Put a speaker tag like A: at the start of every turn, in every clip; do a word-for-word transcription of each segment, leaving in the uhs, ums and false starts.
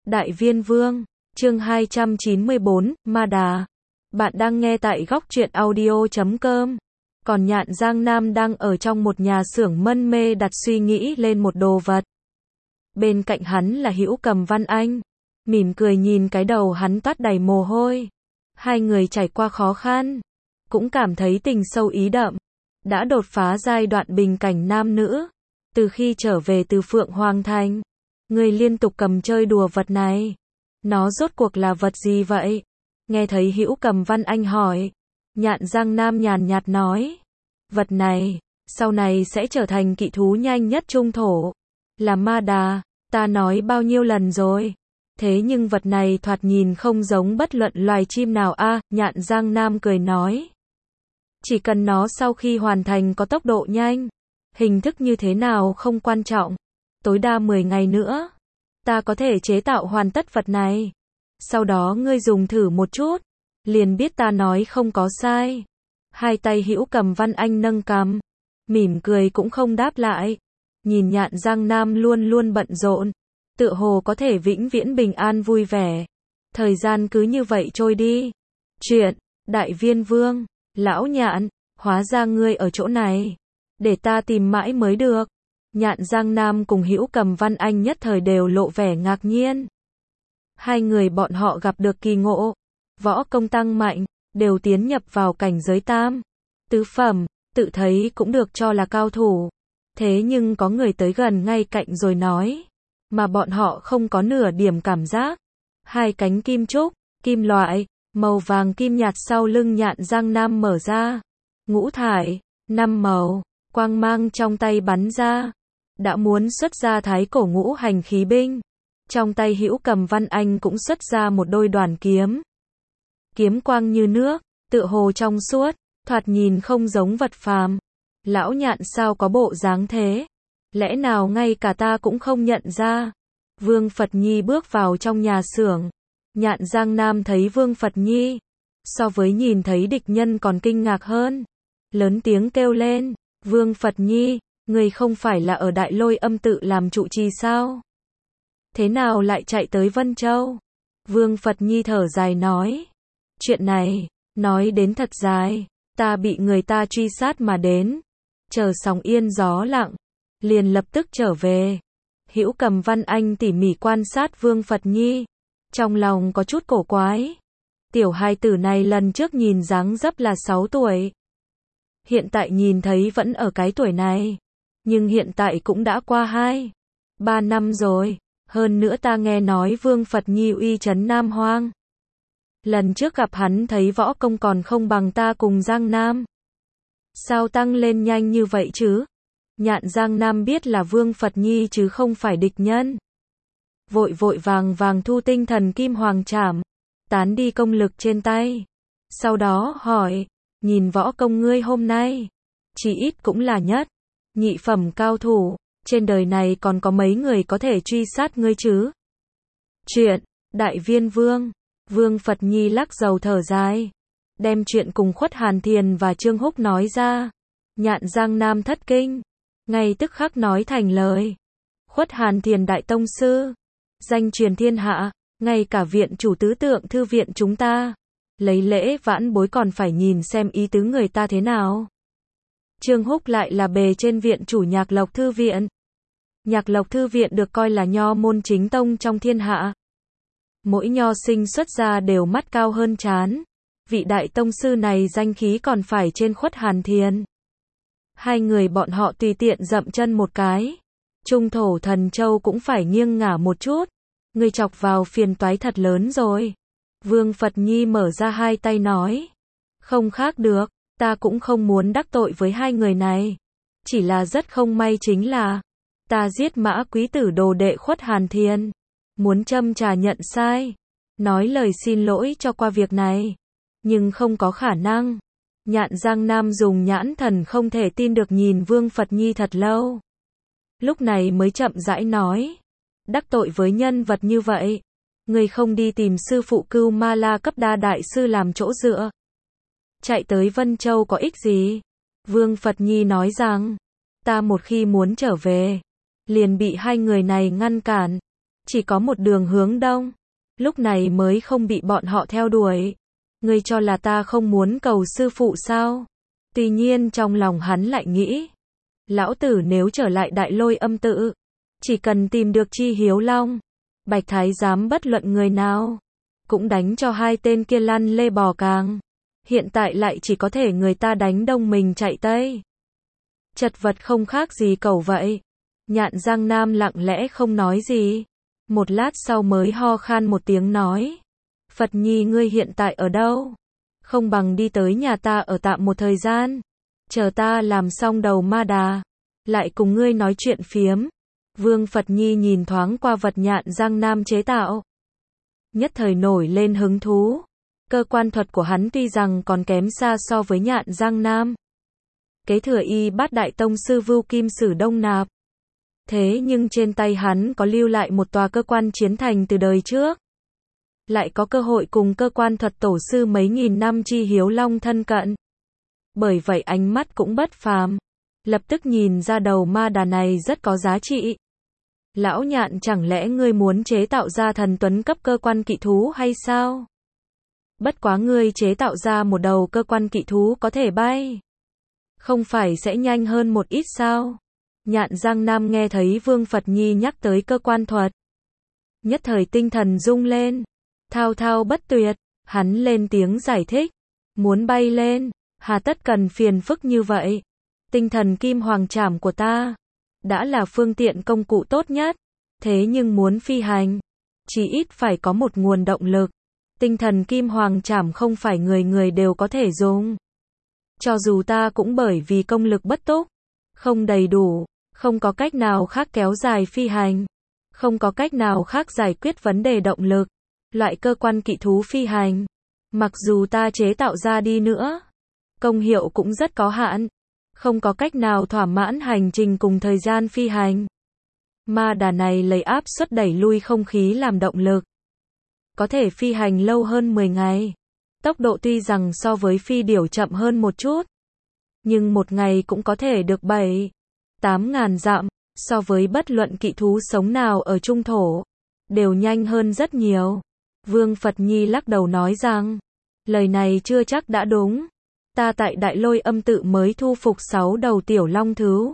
A: Đại Viên Vương, chương hai trăm chín mươi bốn, Ma Đà. Bạn đang nghe tại góc truyện audio chấm com. Còn Nhạn Giang Nam đang ở trong một nhà xưởng mân mê đặt suy nghĩ lên một đồ vật. Bên cạnh hắn là Hữu Cầm Văn Anh, mỉm cười nhìn cái đầu hắn toát đầy mồ hôi. Hai người trải qua khó khăn, cũng cảm thấy tình sâu ý đậm, đã đột phá giai đoạn bình cảnh nam nữ. Từ khi trở về từ Phượng Hoàng Thành, người liên tục cầm chơi đùa vật này. Nó rốt cuộc là vật gì vậy? Nghe thấy Hữu Cầm Văn Anh hỏi, Nhạn Giang Nam nhàn nhạt nói, vật này, sau này sẽ trở thành kỵ thú nhanh nhất trung thổ, là Ma Đà. Ta nói bao nhiêu lần rồi, thế nhưng vật này thoạt nhìn không giống bất luận loài chim nào a. À, Nhạn Giang Nam cười nói, chỉ cần nó sau khi hoàn thành có tốc độ nhanh, hình thức như thế nào không quan trọng, tối đa mười ngày nữa, ta có thể chế tạo hoàn tất vật này. Sau đó ngươi dùng thử một chút, liền biết ta nói không có sai. Hai tay Hữu Cầm Văn Anh nâng cằm, mỉm cười cũng không đáp lại. Nhìn Nhạn Giang Nam luôn luôn bận rộn, tựa hồ có thể vĩnh viễn bình an vui vẻ. Thời gian cứ như vậy trôi đi. Chuyện, Đại Viên Vương, lão Nhạn, hóa ra ngươi ở chỗ này, để ta tìm mãi mới được. Nhạn Giang Nam cùng Hữu Cầm Văn Anh nhất thời đều lộ vẻ ngạc nhiên. Hai người bọn họ gặp được kỳ ngộ, võ công tăng mạnh, đều tiến nhập vào cảnh giới tam, tứ phẩm, tự thấy cũng được cho là cao thủ. Thế nhưng có người tới gần ngay cạnh rồi nói, mà bọn họ không có nửa điểm cảm giác. Hai cánh kim trúc, kim loại, màu vàng kim nhạt sau lưng Nhạn Giang Nam mở ra. Ngũ thải, năm màu, quang mang trong tay bắn ra. Đã muốn xuất ra thái cổ ngũ hành khí binh. Trong tay Hữu Cầm Văn Anh cũng xuất ra một đôi đoàn kiếm. Kiếm quang như nước, tựa hồ trong suốt, thoạt nhìn không giống vật phàm. Lão Nhạn sao có bộ dáng thế? Lẽ nào ngay cả ta cũng không nhận ra? Vương Phật Nhi bước vào trong nhà xưởng. Nhạn Giang Nam thấy Vương Phật Nhi, so với nhìn thấy địch nhân còn kinh ngạc hơn. Lớn tiếng kêu lên, Vương Phật Nhi, người không phải là ở Đại Lôi Âm tự làm trụ trì sao? Thế nào lại chạy tới Vân Châu? Vương Phật Nhi thở dài nói, chuyện này, nói đến thật dài, ta bị người ta truy sát mà đến, chờ sóng yên gió lặng, liền lập tức trở về. Hữu Cầm Văn Anh tỉ mỉ quan sát Vương Phật Nhi, trong lòng có chút cổ quái. Tiểu hài tử này lần trước nhìn dáng dấp là sáu tuổi, hiện tại nhìn thấy vẫn ở cái tuổi này, nhưng hiện tại cũng đã qua hai, ba năm rồi. Hơn nữa ta nghe nói Vương Phật Nhi uy chấn Nam Hoang. Lần trước gặp hắn thấy võ công còn không bằng ta cùng Giang Nam. Sao tăng lên nhanh như vậy chứ? Nhạn Giang Nam biết là Vương Phật Nhi chứ không phải địch nhân. Vội vội vàng vàng thu tinh thần kim hoàng trảm, tán đi công lực trên tay. Sau đó hỏi, nhìn võ công ngươi hôm nay, chỉ ít cũng là nhất, nhị phẩm cao thủ. Trên đời này còn có mấy người có thể truy sát ngươi chứ? Chuyện, Đại Viên Vương, Vương Phật Nhi lắc đầu thở dài, đem chuyện cùng Khuất Hàn Thiền và Trương Húc nói ra. Nhạn Giang Nam thất kinh, ngay tức khắc nói thành lời. Khuất Hàn Thiền đại tông sư, danh truyền thiên hạ, ngay cả viện chủ tứ tượng thư viện chúng ta, lấy lễ vãn bối còn phải nhìn xem ý tứ người ta thế nào. Trương Húc lại là bề trên viện chủ Nhạc Lộc Thư Viện. Nhạc Lộc Thư Viện được coi là nho môn chính tông trong thiên hạ. Mỗi nho sinh xuất gia đều mắt cao hơn trán. Vị đại tông sư này danh khí còn phải trên Khuất Hàn Thiền. Hai người bọn họ tùy tiện dậm chân một cái, trung thổ Thần Châu cũng phải nghiêng ngả một chút. Người chọc vào phiền toái thật lớn rồi. Vương Phật Nhi mở ra hai tay nói, không khác được. Ta cũng không muốn đắc tội với hai người này. Chỉ là rất không may chính là, ta giết Mã quý tử đồ đệ Khuất Hàn Thiền. Muốn châm trà nhận sai, nói lời xin lỗi cho qua việc này. Nhưng không có khả năng. Nhạn Giang Nam dùng nhãn thần không thể tin được nhìn Vương Phật Nhi thật lâu. Lúc này mới chậm rãi nói, đắc tội với nhân vật như vậy, người không đi tìm sư phụ Cưu Ma La cấp đa đại sư làm chỗ dựa. Chạy tới Vân Châu có ích gì? Vương Phật Nhi nói rằng, ta một khi muốn trở về, liền bị hai người này ngăn cản. chỉ có một đường hướng đông, lúc này mới không bị bọn họ theo đuổi. Ngươi cho là ta không muốn cầu sư phụ sao? Tuy nhiên trong lòng hắn lại nghĩ, lão tử nếu trở lại Đại Lôi Âm tự, chỉ cần tìm được Chi Hiếu Long, Bạch Thái giám bất luận người nào, cũng đánh cho hai tên kia lăn lê bò càng. Hiện tại lại chỉ có thể người ta đánh đông mình chạy tây. Chật vật không khác gì cẩu vậy. Nhạn Giang Nam lặng lẽ không nói gì. Một lát sau mới ho khan một tiếng nói. Phật Nhi ngươi hiện tại ở đâu? Không bằng đi tới nhà ta ở tạm một thời gian. Chờ ta làm xong đầu ma đà. Lại cùng ngươi nói chuyện phiếm. Vương Phật Nhi nhìn thoáng qua vật Nhạn Giang Nam chế tạo. Nhất thời nổi lên hứng thú. Cơ quan thuật của hắn tuy rằng còn kém xa so với Nhạn Giang Nam. Kế thừa y bát đại tông sư Vưu Kim Sử Đông Nạp. Thế nhưng trên tay hắn có lưu lại một tòa cơ quan chiến thành từ đời trước. Lại có cơ hội cùng cơ quan thuật tổ sư mấy nghìn năm Chi Hiếu Long thân cận. Bởi vậy ánh mắt cũng bất phàm. Lập tức nhìn ra đầu ma đà này rất có giá trị. Lão Nhạn chẳng lẽ ngươi muốn chế tạo ra thần tuấn cấp cơ quan kỵ thú hay sao? Bất quá ngươi chế tạo ra một đầu cơ quan kỵ thú có thể bay. Không phải sẽ nhanh hơn một ít sao? Nhạn Giang Nam nghe thấy Vương Phật Nhi nhắc tới cơ quan thuật. Nhất thời tinh thần rung lên. Thao thao bất tuyệt. Hắn lên tiếng giải thích. Muốn bay lên. Hà tất cần phiền phức như vậy. Tinh thần kim hoàng trảm của ta. Đã là phương tiện công cụ tốt nhất. Thế nhưng muốn phi hành. Chỉ ít phải có một nguồn động lực. Tinh thần kim hoàng trảm không phải người người đều có thể dùng. Cho dù ta cũng bởi vì công lực bất túc, không đầy đủ, không có cách nào khác kéo dài phi hành, không có cách nào khác giải quyết vấn đề động lực, loại cơ quan kỵ thú phi hành, mặc dù ta chế tạo ra đi nữa, công hiệu cũng rất có hạn, không có cách nào thỏa mãn hành trình cùng thời gian phi hành. Ma đà này lấy áp suất đẩy lui không khí làm động lực, có thể phi hành lâu hơn mười ngày. Tốc độ tuy rằng so với phi điểu chậm hơn một chút, nhưng một ngày cũng có thể được bảy, tám ngàn dặm, so với bất luận kỵ thú sống nào ở trung thổ, đều nhanh hơn rất nhiều. Vương Phật Nhi lắc đầu nói rằng, lời này chưa chắc đã đúng. Ta tại Đại Lôi Âm tự mới thu phục sáu đầu tiểu long thú.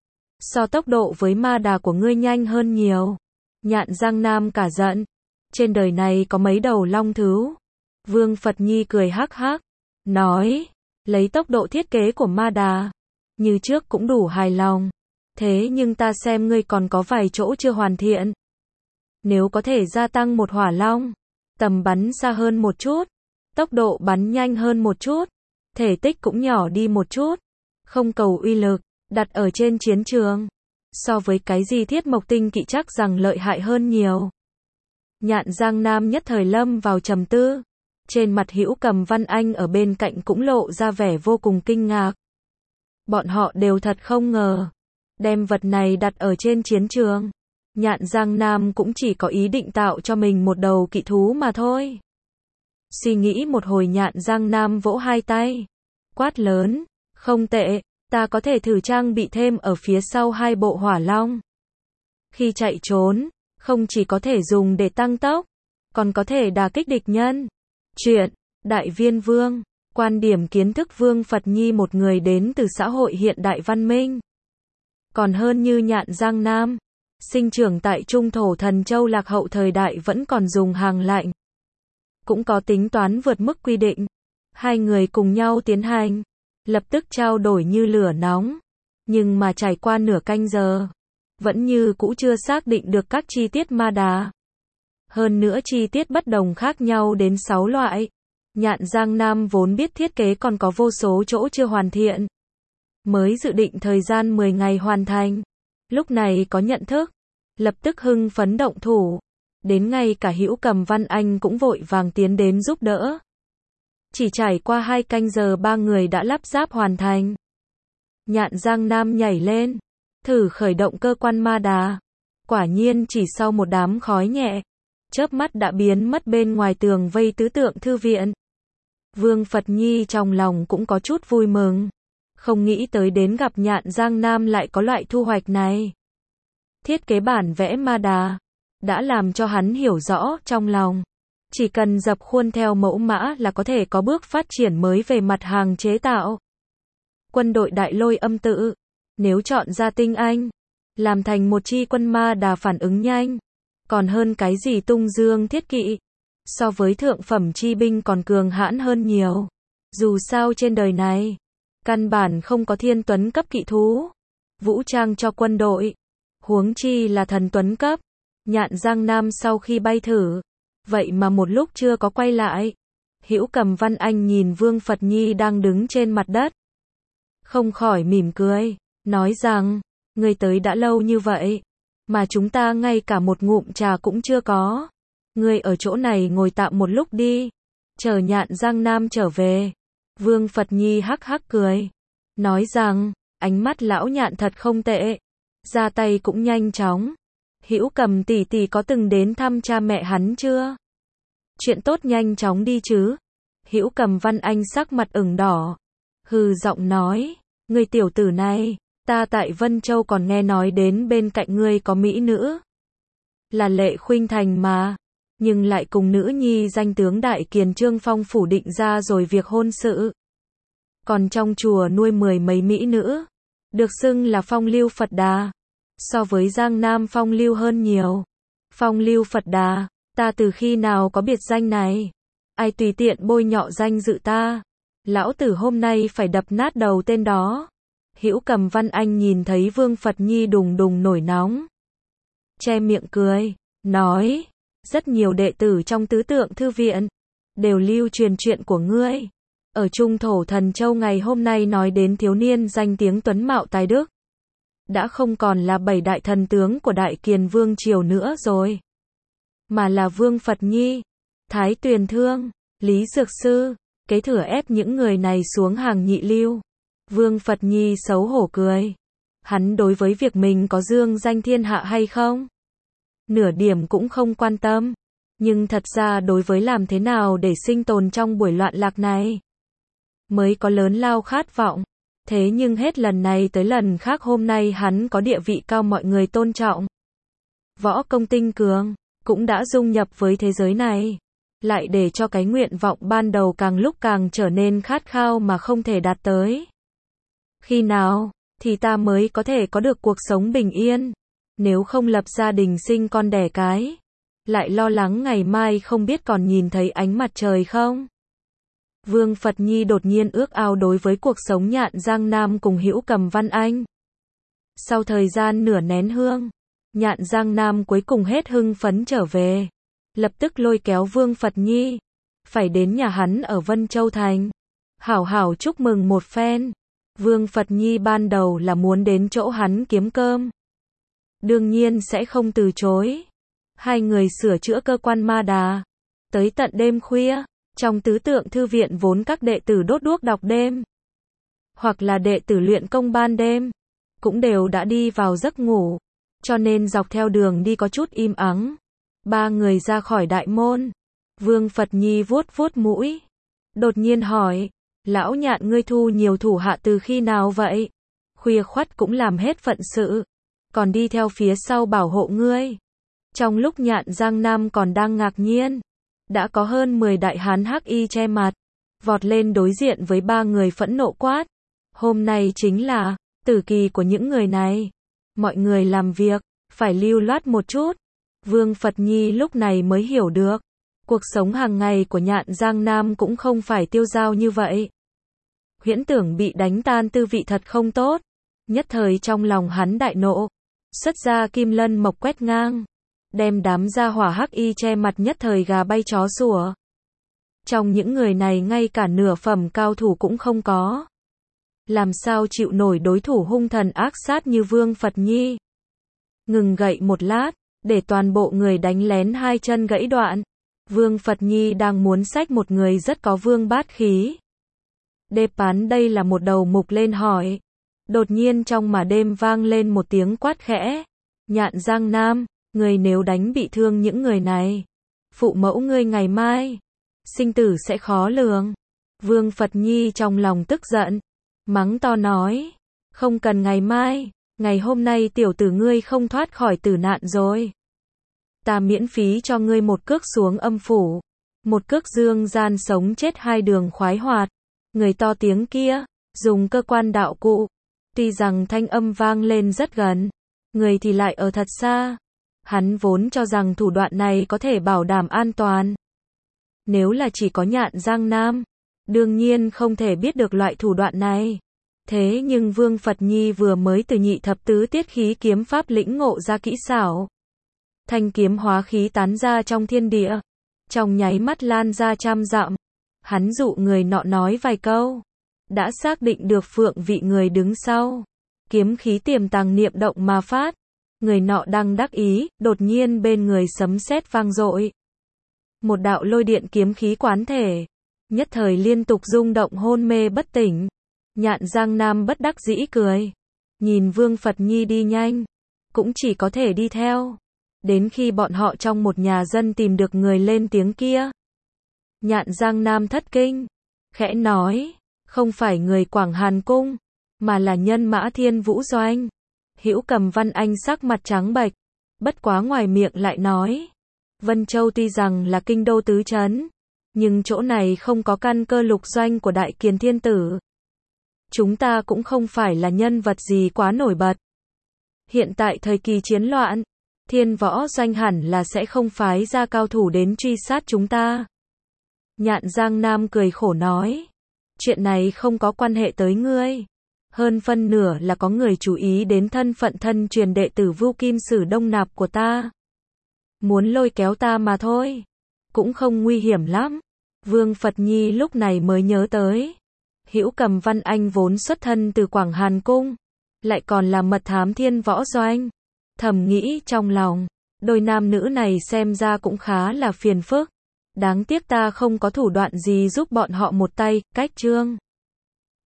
A: So tốc độ với ma đà của ngươi nhanh hơn nhiều. Nhạn Giang Nam cả giận. Trên đời này có mấy đầu long thú? Vương Phật Nhi cười hắc hắc, nói, lấy tốc độ thiết kế của ma đà, như trước cũng đủ hài lòng. Thế nhưng ta xem ngươi còn có vài chỗ chưa hoàn thiện. Nếu có thể gia tăng một hỏa long, tầm bắn xa hơn một chút, tốc độ bắn nhanh hơn một chút, thể tích cũng nhỏ đi một chút, không cầu uy lực, đặt ở trên chiến trường, so với cái gì Thiết Mộc Tinh kỵ chắc rằng lợi hại hơn nhiều. Nhạn Giang Nam nhất thời lâm vào trầm tư. Trên mặt Hữu Cầm Văn Anh ở bên cạnh cũng lộ ra vẻ vô cùng kinh ngạc. Bọn họ đều thật không ngờ. Đem vật này đặt ở trên chiến trường. Nhạn Giang Nam cũng chỉ có ý định tạo cho mình một đầu kỵ thú mà thôi. Suy nghĩ một hồi Nhạn Giang Nam vỗ hai tay. Quát lớn. Không tệ, ta có thể thử trang bị thêm ở phía sau hai bộ hỏa long. Khi chạy trốn, không chỉ có thể dùng để tăng tốc, còn có thể đả kích địch nhân. Chuyện, Đại Viên Vương, quan điểm kiến thức Vương Phật Nhi một người đến từ xã hội hiện đại văn minh. Còn hơn như Nhạn Giang Nam, sinh trưởng tại Trung thổ Thần Châu lạc hậu thời đại vẫn còn dùng hàng lạnh. Cũng có tính toán vượt mức quy định. Hai người cùng nhau tiến hành, lập tức trao đổi như lửa nóng. Nhưng mà trải qua nửa canh giờ, vẫn như cũ chưa xác định được các chi tiết ma đà. Hơn nữa chi tiết bất đồng khác nhau đến sáu loại. Nhạn Giang Nam vốn biết thiết kế còn có vô số chỗ chưa hoàn thiện. Mới dự định thời gian mười ngày hoàn thành. Lúc này có nhận thức. Lập tức hưng phấn động thủ. Đến ngay cả Hữu Cầm Văn Anh cũng vội vàng tiến đến giúp đỡ. Chỉ trải qua hai canh giờ ba người đã lắp ráp hoàn thành. Nhạn Giang Nam nhảy lên. Thử khởi động cơ quan ma đà. Quả nhiên chỉ sau một đám khói nhẹ. Chớp mắt đã biến mất bên ngoài tường vây tứ tượng thư viện. Vương Phật Nhi trong lòng cũng có chút vui mừng. Không nghĩ tới đến gặp Nhạn Giang Nam lại có loại thu hoạch này. Thiết kế bản vẽ ma đà. đã làm cho hắn hiểu rõ trong lòng. Chỉ cần dập khuôn theo mẫu mã là có thể có bước phát triển mới về mặt hàng chế tạo. Quân đội đại lôi âm tự, nếu chọn ra tinh anh, làm thành một chi quân ma đà phản ứng nhanh, còn hơn cái gì tung dương thiết kỵ. So với thượng phẩm chi binh còn cường hãn hơn nhiều. Dù sao trên đời này, căn bản không có thiên tuấn cấp kỵ thú, vũ trang cho quân đội. Huống chi là thần tuấn cấp. Nhạn Giang Nam sau khi bay thử, vậy mà một lúc chưa có quay lại. Hữu Cầm Văn Anh nhìn Vương Phật Nhi đang đứng trên mặt đất, không khỏi mỉm cười, nói rằng, ngươi tới đã lâu như vậy, mà chúng ta ngay cả một ngụm trà cũng chưa có. Ngươi ở chỗ này ngồi tạm một lúc đi, chờ Nhạn Giang Nam trở về. Vương Phật Nhi hắc hắc cười, nói rằng, ánh mắt lão Nhạn thật không tệ, ra tay cũng nhanh chóng. Hữu Cầm tỷ tỷ có từng đến thăm cha mẹ hắn chưa? Chuyện tốt nhanh chóng đi chứ. Hữu Cầm Văn Anh sắc mặt ửng đỏ, hừ giọng nói, ngươi tiểu tử này, ta tại Vân Châu còn nghe nói đến bên cạnh ngươi có mỹ nữ, là Lệ Khuynh Thành mà, nhưng lại cùng nữ nhi danh tướng Đại Kiền Trương Phong phủ định ra rồi việc hôn sự. Còn trong chùa nuôi mười mấy mỹ nữ, được xưng là phong lưu Phật Đà, so với Giang Nam phong lưu hơn nhiều. Phong lưu Phật Đà, ta từ khi nào có biệt danh này? Ai tùy tiện bôi nhọ danh dự ta, lão tử hôm nay phải đập nát đầu tên đó. Hữu Cầm Văn Anh nhìn thấy Vương Phật Nhi đùng đùng nổi nóng, che miệng cười, nói, rất nhiều đệ tử trong tứ tượng thư viện đều lưu truyền chuyện của ngươi. Ở Trung Thổ Thần Châu ngày hôm nay nói đến thiếu niên danh tiếng tuấn mạo tài đức, đã không còn là bảy đại thần tướng của Đại Kiền Vương triều nữa rồi, mà là Vương Phật Nhi, Thái Tuyền Thương, Lý Dược Sư, kế thừa ép những người này xuống hàng nhị lưu. Vương Phật Nhi xấu hổ cười. Hắn đối với việc mình có dương danh thiên hạ hay không, nửa điểm cũng không quan tâm. Nhưng thật ra đối với làm thế nào để sinh tồn trong buổi loạn lạc này, mới có lớn lao khát vọng. Thế nhưng hết lần này tới lần khác hôm nay hắn có địa vị cao mọi người tôn trọng. Võ công tinh cường, cũng đã dung nhập với thế giới này. Lại để cho cái nguyện vọng ban đầu càng lúc càng trở nên khát khao mà không thể đạt tới. Khi nào thì ta mới có thể có được cuộc sống bình yên? Nếu không lập gia đình sinh con đẻ cái, lại lo lắng ngày mai không biết còn nhìn thấy ánh mặt trời không? Vương Phật Nhi đột nhiên ước ao đối với cuộc sống Nhạn Giang Nam cùng Hữu Cầm Văn Anh. Sau thời gian nửa nén hương, Nhạn Giang Nam cuối cùng hết hưng phấn trở về, lập tức lôi kéo Vương Phật Nhi, phải đến nhà hắn ở Vân Châu Thành, hảo hảo chúc mừng một phen. Vương Phật Nhi ban đầu là muốn đến chỗ hắn kiếm cơm, đương nhiên sẽ không từ chối. Hai người sửa chữa cơ quan ma đà, tới tận đêm khuya, trong tứ tượng thư viện vốn các đệ tử đốt đuốc đọc đêm, hoặc là đệ tử luyện công ban đêm, cũng đều đã đi vào giấc ngủ, cho nên dọc theo đường đi có chút im ắng. Ba người ra khỏi đại môn, Vương Phật Nhi vuốt vuốt mũi, đột nhiên hỏi, lão Nhạn ngươi thu nhiều thủ hạ từ khi nào vậy? Khuya khoắt cũng làm hết phận sự, còn đi theo phía sau bảo hộ ngươi. Trong lúc Nhạn Giang Nam còn đang ngạc nhiên, đã có hơn mười đại hán hắc y che mặt, vọt lên đối diện với ba người phẫn nộ quát. Hôm nay chính là tử kỳ của những người này. Mọi người làm việc, phải lưu loát một chút. Vương Phật Nhi lúc này mới hiểu được, cuộc sống hàng ngày của Nhạn Giang Nam cũng không phải tiêu dao như vậy. Huyễn tưởng bị đánh tan tư vị thật không tốt. Nhất thời trong lòng hắn đại nộ, xuất ra kim lân mộc quét ngang, đem đám gia hỏa hắc y che mặt nhất thời gà bay chó sủa. Trong những người này ngay cả nửa phẩm cao thủ cũng không có. Làm sao chịu nổi đối thủ hung thần ác sát như Vương Phật Nhi. Ngừng gậy một lát, để toàn bộ người đánh lén hai chân gãy đoạn. Vương Phật Nhi đang muốn xách một người rất có vương bát khí. Đê Pán đây là một đầu mục lên hỏi. Đột nhiên trong mà đêm vang lên một tiếng quát khẽ. Nhạn Giang Nam, người nếu đánh bị thương những người này, phụ mẫu ngươi ngày mai, sinh tử sẽ khó lường. Vương Phật Nhi trong lòng tức giận, mắng to nói, không cần ngày mai, ngày hôm nay tiểu tử ngươi không thoát khỏi tử nạn rồi. Ta miễn phí cho ngươi một cước xuống âm phủ. Một cước dương gian sống chết hai đường khoái hoạt. Người to tiếng kia, dùng cơ quan đạo cụ. Tuy rằng thanh âm vang lên rất gần, người thì lại ở thật xa. Hắn vốn cho rằng thủ đoạn này có thể bảo đảm an toàn. Nếu là chỉ có Nhạn Giang Nam, đương nhiên không thể biết được loại thủ đoạn này. Thế nhưng Vương Phật Nhi vừa mới từ nhị thập tứ tiết khí kiếm pháp lĩnh ngộ ra kỹ xảo. Thanh kiếm hóa khí tán ra trong thiên địa, trong nháy mắt lan ra trăm dặm. Hắn dụ người nọ nói vài câu, đã xác định được phượng vị người đứng sau. Kiếm khí tiềm tàng niệm động mà phát. Người nọ đang đắc ý, đột nhiên bên người sấm sét vang dội. Một đạo lôi điện kiếm khí quán thể, nhất thời liên tục rung động hôn mê bất tỉnh. Nhạn Giang Nam bất đắc dĩ cười, nhìn Vương Phật Nhi đi nhanh, cũng chỉ có thể đi theo. Đến khi bọn họ trong một nhà dân tìm được người lên tiếng kia, Nhạn Giang Nam thất kinh, khẽ nói, không phải người Quảng Hàn Cung, mà là nhân Mã Thiên Vũ Doanh. Hữu Cầm Văn Anh sắc mặt trắng bệch, bất quá ngoài miệng lại nói, Vân Châu tuy rằng là kinh đô tứ trấn, nhưng chỗ này không có căn cơ lục doanh của Đại Kiền Thiên Tử. Chúng ta cũng không phải là nhân vật gì quá nổi bật. Hiện tại thời kỳ chiến loạn, Thiên Võ Doanh hẳn là sẽ không phái ra cao thủ đến truy sát chúng ta. Nhạn Giang Nam cười khổ nói, chuyện này không có quan hệ tới ngươi. Hơn phân nửa là có người chú ý đến thân phận thân truyền đệ tử Vu Kim Sử Đông Nạp của ta. Muốn lôi kéo ta mà thôi. Cũng không nguy hiểm lắm. Vương Phật Nhi lúc này mới nhớ tới. Hữu Cầm Văn Anh vốn xuất thân từ Quảng Hàn Cung, lại còn là mật thám Thiên Võ Doanh. Thầm nghĩ trong lòng, đôi nam nữ này xem ra cũng khá là phiền phức. Đáng tiếc ta không có thủ đoạn gì giúp bọn họ một tay, cách chương.